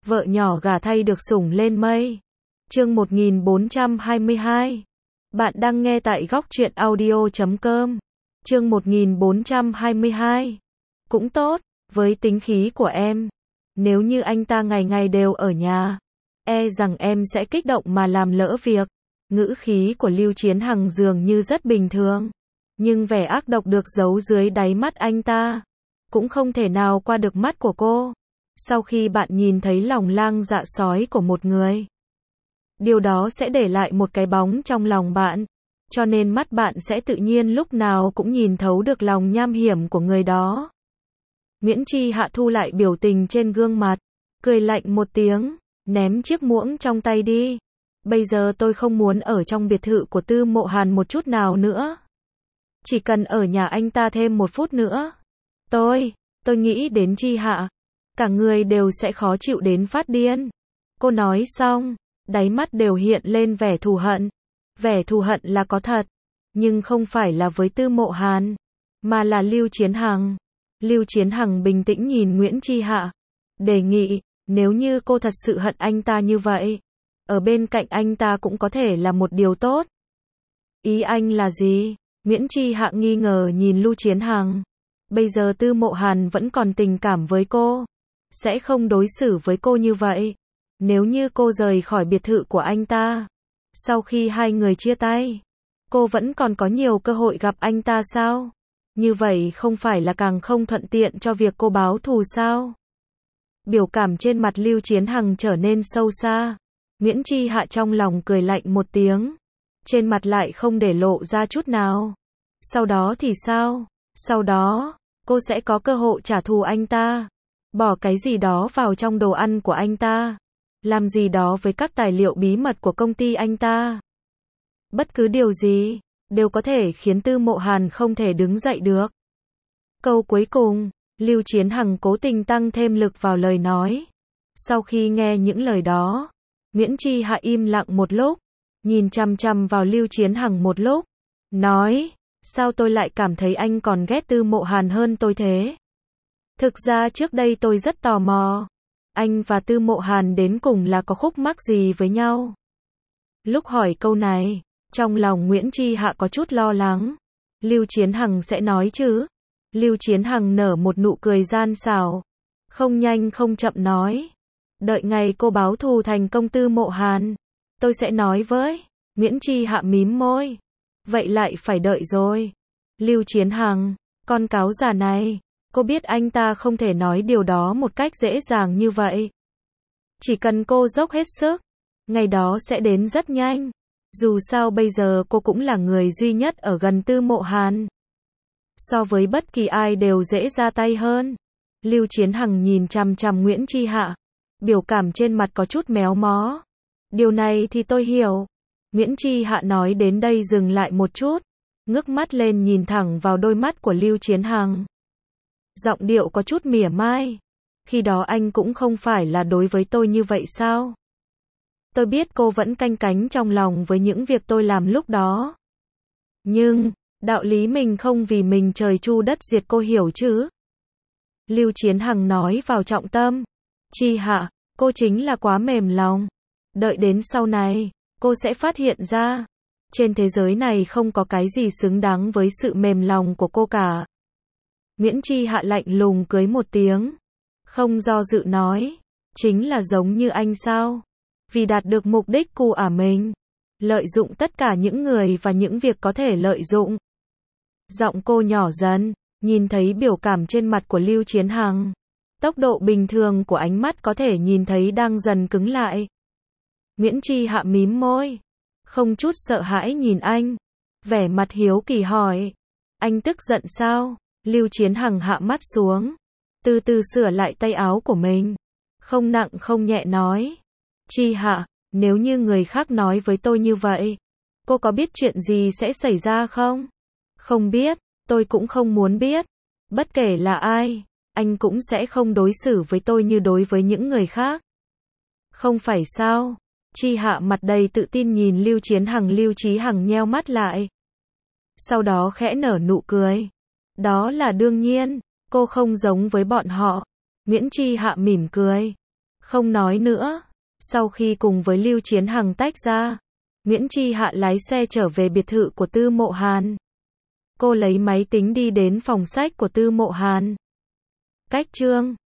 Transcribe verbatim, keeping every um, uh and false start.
Vợ nhỏ gả thay được sủng lên mây. Chương một nghìn bốn trăm hai mươi hai. Bạn đang nghe tại góc truyện audio chấm com. Chương một nghìn bốn trăm hai mươi hai. Cũng tốt, với tính khí của em. Nếu như anh ta ngày ngày đều ở nhà, e rằng em sẽ kích động mà làm lỡ việc. Ngữ khí của Lưu Chiến Hằng dường như rất bình thường, nhưng vẻ ác độc được giấu dưới đáy mắt anh ta cũng không thể nào qua được mắt của cô. Sau khi bạn nhìn thấy lòng lang dạ sói của một người, điều đó sẽ để lại một cái bóng trong lòng bạn, cho nên mắt bạn sẽ tự nhiên lúc nào cũng nhìn thấu được lòng nham hiểm của người đó. Nguyễn Chi Hạ thu lại biểu tình trên gương mặt, cười lạnh một tiếng, ném chiếc muỗng trong tay đi. Bây giờ tôi không muốn ở trong biệt thự của Tư Mộ Hàn một chút nào nữa. Chỉ cần ở nhà anh ta thêm một phút nữa, tôi, tôi nghĩ đến Chi Hạ, cả người đều sẽ khó chịu đến phát điên. Cô nói xong, đáy mắt đều hiện lên vẻ thù hận. Vẻ thù hận là có thật, nhưng không phải là với Tư Mộ Hàn, mà là Lưu Chiến Hằng. Lưu Chiến Hằng bình tĩnh nhìn Nguyễn Chi Hạ, đề nghị, nếu như cô thật sự hận anh ta như vậy, ở bên cạnh anh ta cũng có thể là một điều tốt. Ý anh là gì? Nguyễn Chi Hạ nghi ngờ nhìn Lưu Chiến Hằng. Bây giờ Tư Mộ Hàn vẫn còn tình cảm với cô, sẽ không đối xử với cô như vậy. Nếu như cô rời khỏi biệt thự của anh ta, sau khi hai người chia tay, cô vẫn còn có nhiều cơ hội gặp anh ta sao? Như vậy không phải là càng không thuận tiện cho việc cô báo thù sao? Biểu cảm trên mặt Lưu Chiến Hằng trở nên sâu xa. Nguyễn Chi Hạ trong lòng cười lạnh một tiếng, trên mặt lại không để lộ ra chút nào. Sau đó thì sao? Sau đó, cô sẽ có cơ hội trả thù anh ta, bỏ cái gì đó vào trong đồ ăn của anh ta, làm gì đó với các tài liệu bí mật của công ty anh ta. Bất cứ điều gì, đều có thể khiến Tư Mộ Hàn không thể đứng dậy được. Câu cuối cùng, Lưu Chiến Hằng cố tình tăng thêm lực vào lời nói. Sau khi nghe những lời đó, Nguyễn Chi Hạ im lặng một lúc, nhìn chằm chằm vào Lưu Chiến Hằng một lúc, nói, sao tôi lại cảm thấy anh còn ghét Tư Mộ Hàn hơn tôi thế? Thực ra trước đây tôi rất tò mò, anh và Tư Mộ Hàn đến cùng là có khúc mắc gì với nhau? Lúc hỏi câu này, trong lòng Nguyễn Chi Hạ có chút lo lắng. Lưu Chiến Hằng sẽ nói chứ? Lưu Chiến Hằng nở một nụ cười gian xảo, không nhanh không chậm nói, đợi ngày cô báo thù thành công Tư Mộ Hàn, tôi sẽ nói với. Nguyễn Chi Hạ mím môi, vậy lại phải đợi rồi. Lưu Chiến Hằng, con cáo già này, cô biết anh ta không thể nói điều đó một cách dễ dàng như vậy. Chỉ cần cô dốc hết sức, ngày đó sẽ đến rất nhanh. Dù sao bây giờ cô cũng là người duy nhất ở gần Tư Mộ Hàn, so với bất kỳ ai đều dễ ra tay hơn. Lưu Chiến Hằng nhìn chằm chằm Nguyễn Chi Hạ, biểu cảm trên mặt có chút méo mó. Điều này thì tôi hiểu. Nguyễn Chi Hạ nói đến đây dừng lại một chút, ngước mắt lên nhìn thẳng vào đôi mắt của Lưu Chiến Hằng. Giọng điệu có chút mỉa mai. Khi đó anh cũng không phải là đối với tôi như vậy sao? Tôi biết cô vẫn canh cánh trong lòng với những việc tôi làm lúc đó. Nhưng, đạo lý mình không vì mình trời chu đất diệt cô hiểu chứ? Lưu Chiến Hằng nói vào trọng tâm. Chi Hạ, cô chính là quá mềm lòng. Đợi đến sau này, cô sẽ phát hiện ra, trên thế giới này không có cái gì xứng đáng với sự mềm lòng của cô cả. Nguyễn Chi Hạ lạnh lùng cười một tiếng, không do dự nói, chính là giống như anh sao? Vì đạt được mục đích của ả mình, lợi dụng tất cả những người và những việc có thể lợi dụng. Giọng cô nhỏ dần, nhìn thấy biểu cảm trên mặt của Lưu Chiến Hằng, tốc độ bình thường của ánh mắt có thể nhìn thấy đang dần cứng lại. Nguyễn Chi Hạ mím môi, không chút sợ hãi nhìn anh, vẻ mặt hiếu kỳ hỏi, anh tức giận sao? Lưu Chiến Hằng hạ mắt xuống, từ từ sửa lại tay áo của mình, không nặng không nhẹ nói, Chi Hạ, nếu như người khác nói với tôi như vậy, cô có biết chuyện gì sẽ xảy ra không? Không biết, tôi cũng không muốn biết. Bất kể là ai, anh cũng sẽ không đối xử với tôi như đối với những người khác. Không phải sao? Chi Hạ mặt đầy tự tin nhìn Lưu Chiến Hằng. Lưu Chí Hằng nheo mắt lại, sau đó khẽ nở nụ cười. Đó là đương nhiên, cô không giống với bọn họ. Nguyễn Chi Hạ mỉm cười, Không nói nữa. Sau khi cùng với Lưu Chiến Hằng tách ra, Nguyễn Chi Hạ lái xe trở về biệt thự của Tư Mộ Hàn. Cô lấy máy tính đi đến phòng sách của Tư Mộ Hàn. Cách chương